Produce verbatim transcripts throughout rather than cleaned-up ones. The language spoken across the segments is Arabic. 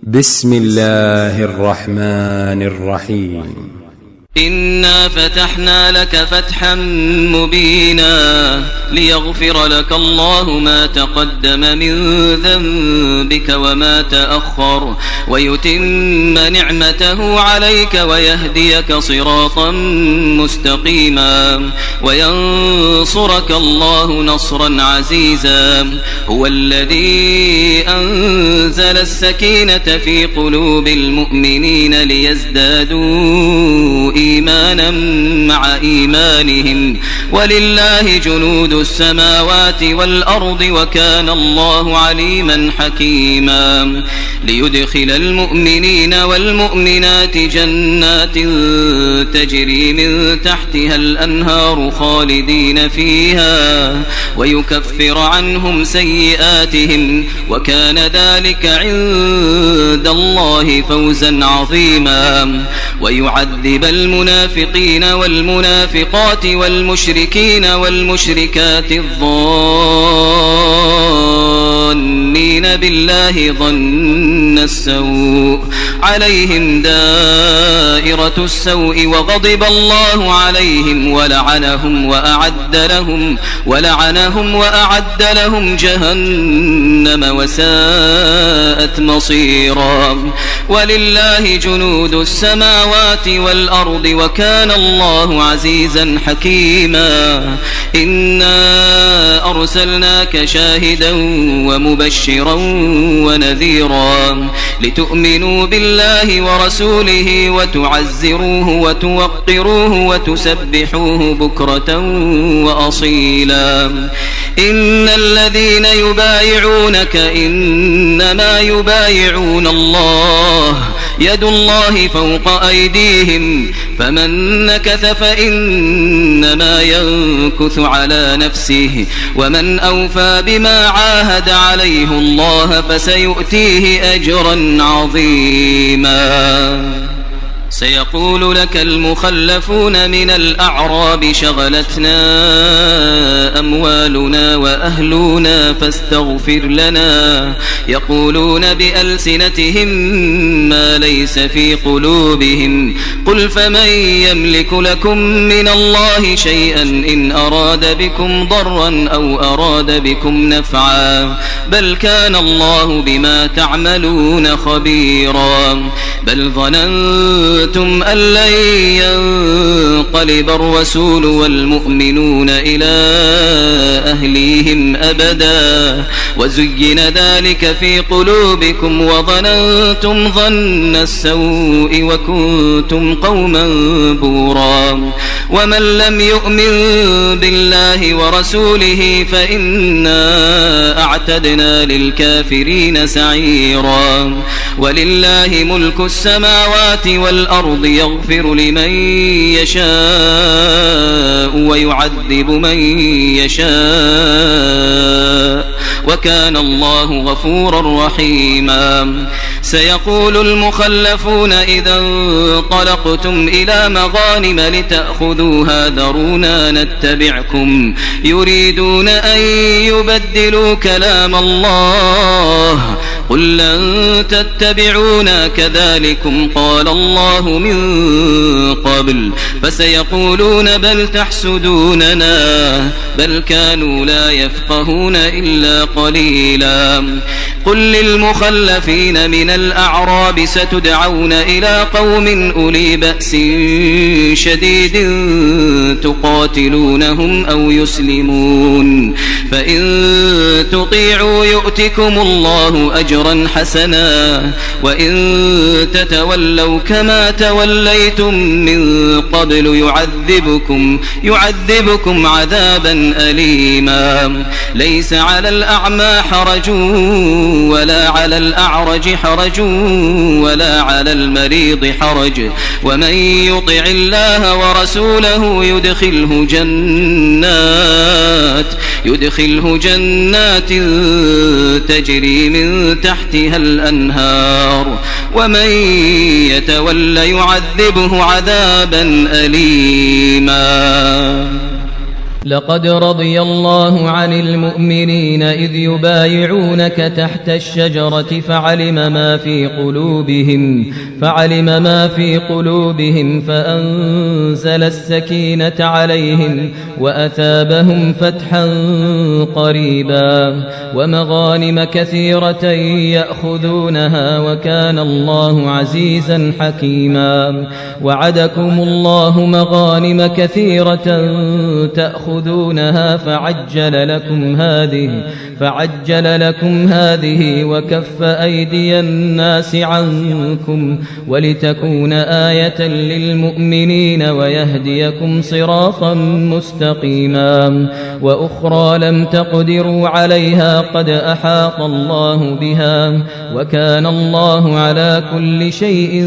بسم الله الرحمن الرحيم. إنا فتحنا لك فتحا مبينا ليغفر لك الله ما تقدم من ذنبك وما تأخر ويتم نعمته عليك ويهديك صراطا مستقيما وينصرك الله نصرا عزيزا. هو الذي أنزل السكينة في قلوب المؤمنين ليزدادوا إيمانا مع إيمانهم ولله جنود السماوات والأرض وكان الله عليما حكيما. ليدخل المؤمنين والمؤمنات جنات تجري من تحتها الأنهار خالدين فيها ويكفر عنهم سيئاتهم وكان ذلك عند الله فوزا عظيما. ويعذب المنافقين والمنافقات والمشركين والمشركات الظانين بالله ظن السوء عليهم دائرة السوء وغضب الله عليهم ولعنهم وأعد لهم ولعنهم وأعد لهم جهنم وساءت مصيرا. ولله جنود السماوات والأرض وكان الله عزيزا حكيما. إنا أرسلناك شاهدا ومبشرا ونذيرا لتؤمنوا بالله ورسوله وتعزروه وتوقروه وتسبحوه بكرة وأصيلا. إن الذين يبايعونك إنما يبايعون الله يد الله فوق أيديهم فمن نكث فإنما ينكث على نفسه ومن أوفى بما عاهد عليه الله فسيؤتيه أجرا عظيما. سيقول لك المخلفون من الأعراب شغلتنا أموالنا وأهلنا فاستغفر لنا يقولون بألسنتهم ما ليس في قلوبهم قل فمن يملك لكم من الله شيئا إن أراد بكم ضرا أو أراد بكم نفعا بل كان الله بما تعملون خبيرا. بل ظننتم أن لن ينقلب الرسول والمؤمنون إلى أهليهم أبدا وزين ذلك في قلوبكم وظننتم ظن السوء وكنتم قوما بورا. ومن لم يؤمن بالله ورسوله فإنا أعتدنا للكافرين سعيرا. ولله ملك السماوات والأرض يغفر لمن يشاء ويعذب من يشاء وكان الله غفورا رحيما. سيقول المخلفون إذا انطلقتم إلى مغانم لتأخذوها ذرونا نتبعكم يريدون أن يبدلوا كلام الله قل لن تتبعونا كذلكم قال الله من قبل فسيقولون بل تحسدوننا بل كانوا لا يفقهون إلا قليلا. قل للمخلفين من الأعراب ستدعون إلى قوم أولي بأس شديد تقاتلونهم أو يسلمون فإن تطيعوا يؤتكم الله أجرا حسنا وإن تتولوا كما توليتم من قبل يعذبكم يعذبكم عذابا أليما. ليس على الأعمى حرج ولا على الأعرج حرج ولا على المريض حرج ومن يطع الله ورسوله يدخله جنات يدخله جنات تجري من تحتها الأنهار ومن يتولى يعذبه عذابا أليما. لقد رضي الله عن المؤمنين إذ يبايعونك تحت الشجرة فعلم ما في قلوبهم فعلم ما في قلوبهم فأنزل السكينة عليهم وأثابهم فتحا قريبا ومغانم كثيرة يأخذونها وكان الله عزيزا حكيما. وعدكم الله مغانم كثيرة تأخذونها فعجل لكم هذه فعجل لكم هذه وكف أيدي الناس عنكم ولتكون آية للمؤمنين ويهديكم صراطا مستقيما. وأخرى لم تقدروا عليها قد أحاط الله بها وكان الله على كل شيء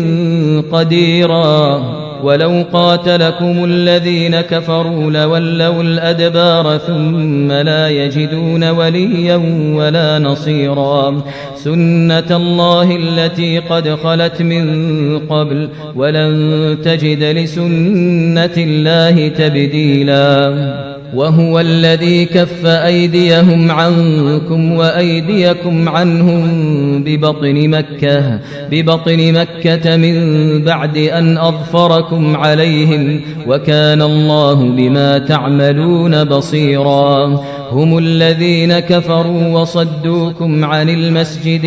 قديرا. ولو قاتلكم الذين كفروا لولوا الأدبار ثم لا يجدون وليا ولا نصيرا. سنة الله التي قد خلت من قبل ولن تجد لسنة الله تبديلا. وهو الذي كف أيديهم عنكم وأيديكم عنهم ببطن مكة ببطن مكة من بعد أن أظفركم عليهم وكان الله بما تعملون بصيرا. هم الذين كفروا وصدوكم عن المسجد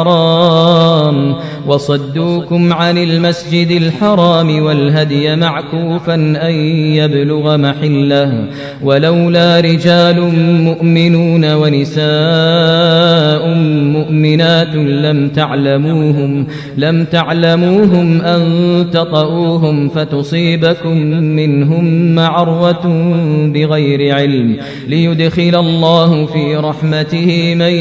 الحرام وصدوكم عن المسجد الحرام والهدي معكوفا أن يبلغ محله ولولا رجال مؤمنون ونساء مؤمنات لم تعلموهم لم تعلموهم أن تطؤوهم فتصيبكم منهم معرة بغير علم ليدخل الله في رحمته من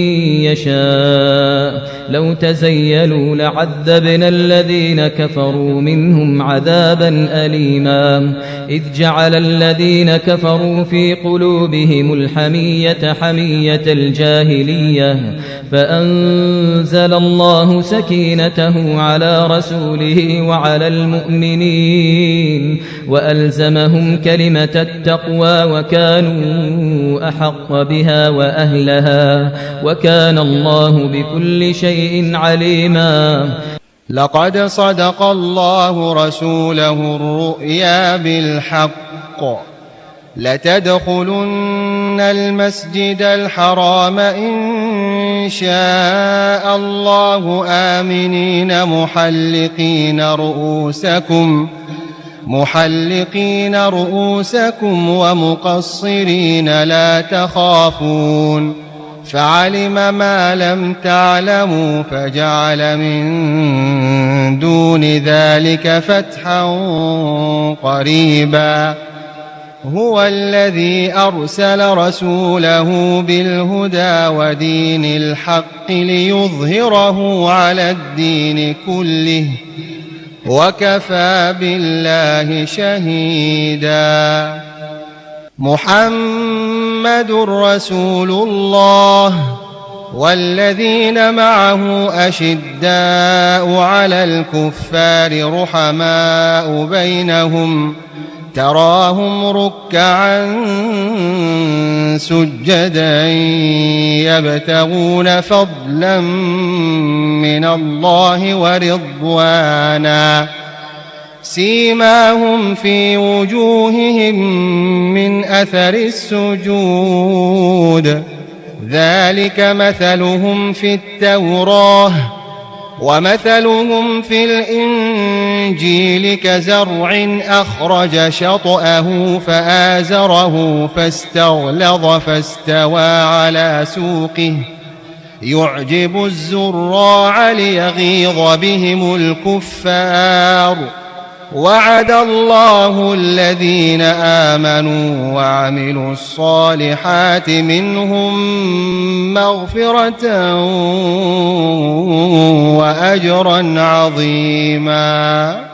يشاء. لو تزيلوا لعذبنا الذين كفروا منهم عذابا أليما. إذ جعل الذين كفروا في قلوبهم الحمية حمية الجاهلية فأنزل الله سكينته على رسوله وعلى المؤمنين وألزمهم كلمة التقوى وكانوا أحق بها وأهلها وكان الله بكل شيء عليما. لقد صدق الله رسوله الرؤيا بالحق لتدخلن المسجد الحرام إن شاء الله آمنين محلقين رؤوسكم محلقين رؤوسكم ومقصرين لا تخافون فعلم ما لم تعلموا فجعل من دون ذلك فتحا قريبا. هو الذي أرسل رسوله بالهدى ودين الحق ليظهره على الدين كله وكفى بالله شهيدا. محمد رسول الله والذين معه أشداء على الكفار رحماء بينهم تراهم ركعا سجدا يبتغون فضلا من الله ورضوانا سيماهم في وجوههم من أثر السجود ذلك مثلهم في التوراة ومثلهم في الإنجيل كزرع أخرج شطأه فآزره فاستغلظ فاستوى على سوقه يعجب الزراع ليغيظ بهم الكفار. وعد الله الذين آمنوا وعملوا الصالحات منهم مغفرة وأجرا عظيما.